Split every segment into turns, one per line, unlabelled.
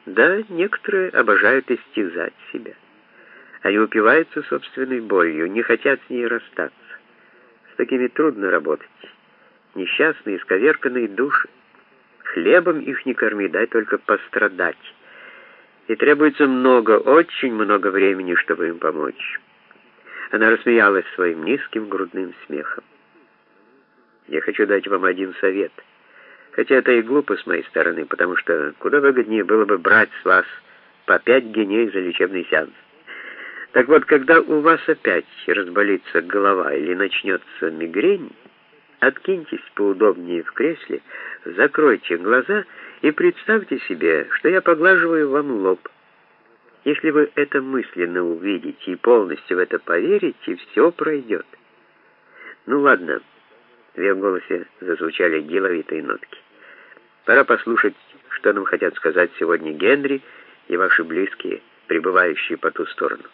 Да, некоторые обожают истязать себя. Они упиваются собственной болью, не хотят с ней расстаться. С такими трудно работать. Несчастные, исковерканные души. Хлебом их не корми, дай только пострадать. И требуется много, очень много времени, чтобы им помочь. Она рассмеялась своим низким грудным смехом. Я хочу дать вам один совет. Хотя это и глупо с моей стороны, потому что куда выгоднее было бы брать с вас по 5 геней за лечебный сеанс. Так вот, когда у вас опять разболится голова или начнется мигрень, откиньтесь поудобнее в кресле, закройте глаза и представьте себе, что я поглаживаю вам лоб. Если вы это мысленно увидите и полностью в это поверите, все пройдет. Ну ладно, в ее голосе зазвучали деловитые нотки. Пора послушать, что нам хотят сказать сегодня Генри и ваши близкие, пребывающие по ту сторону.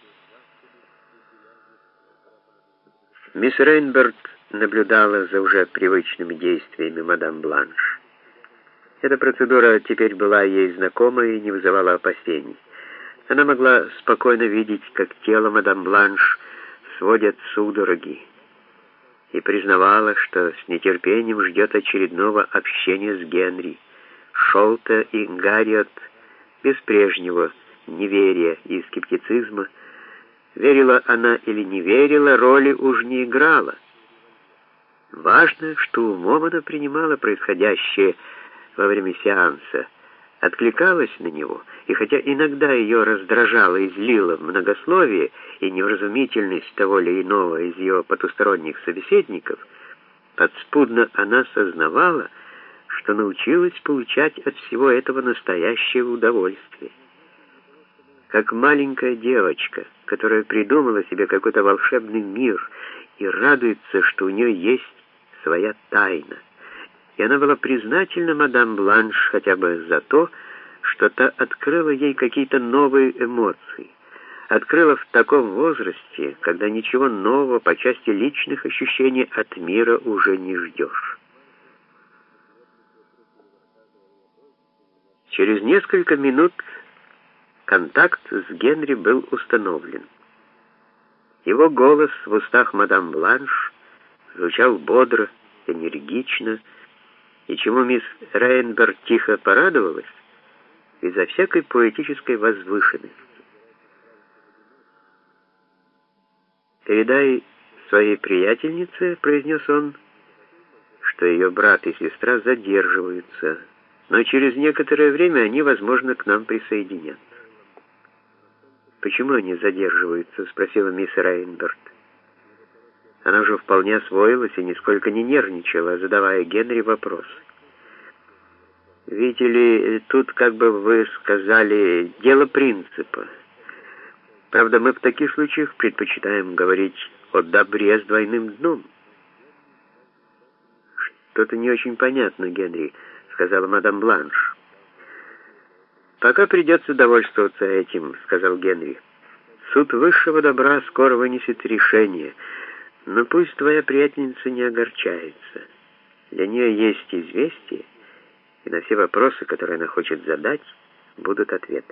Мисс Рейнберт наблюдала за уже привычными действиями мадам Бланш. Эта процедура теперь была ей знакома и не вызывала опасений. Она могла спокойно видеть, как тело мадам Бланш сводят судороги, и признавала, что с нетерпением ждет очередного общения с Генри. Шолта и Гарриот без прежнего неверия и скептицизма. Верила она или не верила, роли уж не играла. Важно, что умом она принимала происходящее во время сеанса, откликалась на него, и хотя иногда ее раздражало и злило многословие и невразумительность того или иного из ее потусторонних собеседников, подспудно она сознавала, что научилась получать от всего этого настоящее удовольствие. Как маленькая девочка, которая придумала себе какой-то волшебный мир и радуется, что у нее есть своя тайна. И она была признательна мадам Бланш хотя бы за то, что та открыла ей какие-то новые эмоции. Открыла в таком возрасте, когда ничего нового по части личных ощущений от мира уже не ждешь. Через несколько минут контакт с Генри был установлен. Его голос в устах мадам Бланш звучал бодро, энергично, и чему мисс Рейнберт тихо порадовалась, безо всякой поэтической возвышенности. «Передай своей приятельнице, — произнес он, — что ее брат и сестра задерживаются, но через некоторое время они, возможно, к нам присоединятся». «Почему они задерживаются?» — спросила мисс Рейнберт. Она уже вполне освоилась и нисколько не нервничала, задавая Генри вопросы. «Видите ли, тут, как бы вы сказали, дело принципа. Правда, мы в таких случаях предпочитаем говорить о добре с двойным дном». «Что-то не очень понятно, Генри», — сказала мадам Бланш. «Пока придется довольствоваться этим», — сказал Генри. «Суд высшего добра скоро вынесет решение, но пусть твоя приятельница не огорчается. Для нее есть известие, и на все вопросы, которые она хочет задать, будут ответы».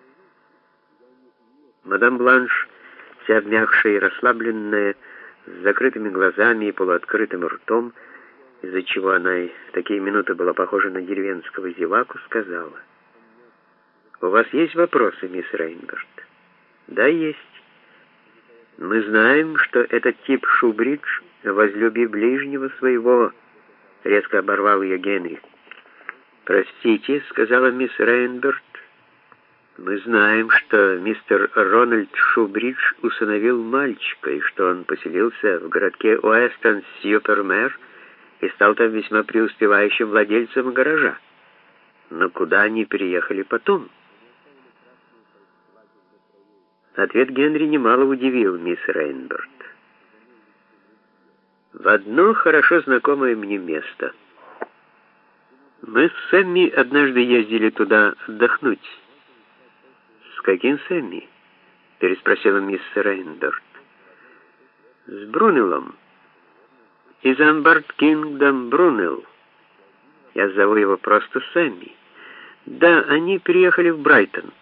Мадам Бланш, вся обмякшая и расслабленная, с закрытыми глазами и полуоткрытым ртом, из-за чего она и в такие минуты была похожа на деревенского зеваку, сказала: «У вас есть вопросы, мисс Рейнберт?» «Да, есть. Мы знаем, что этот тип Шубридж, возлюби ближнего своего», — резко оборвал ее Генри. «Простите», — сказала мисс Рейнберт, — «мы знаем, что мистер Рональд Шубридж усыновил мальчика, и что он поселился в городке Уэстон-Сьюпермэр и стал там весьма преуспевающим владельцем гаража. Но куда они переехали потом?» Ответ Генри немало удивил мисс Рейнберт. «В одно хорошо знакомое мне место. Мы с Сэмми однажды ездили туда отдохнуть». «С каким Сэмми?» — переспросила мисс Рейнберт. «С Брунеллом. Из Амбард Кингдом Брунелл. Я зову его просто Сэмми. Да, они переехали в Брайтон.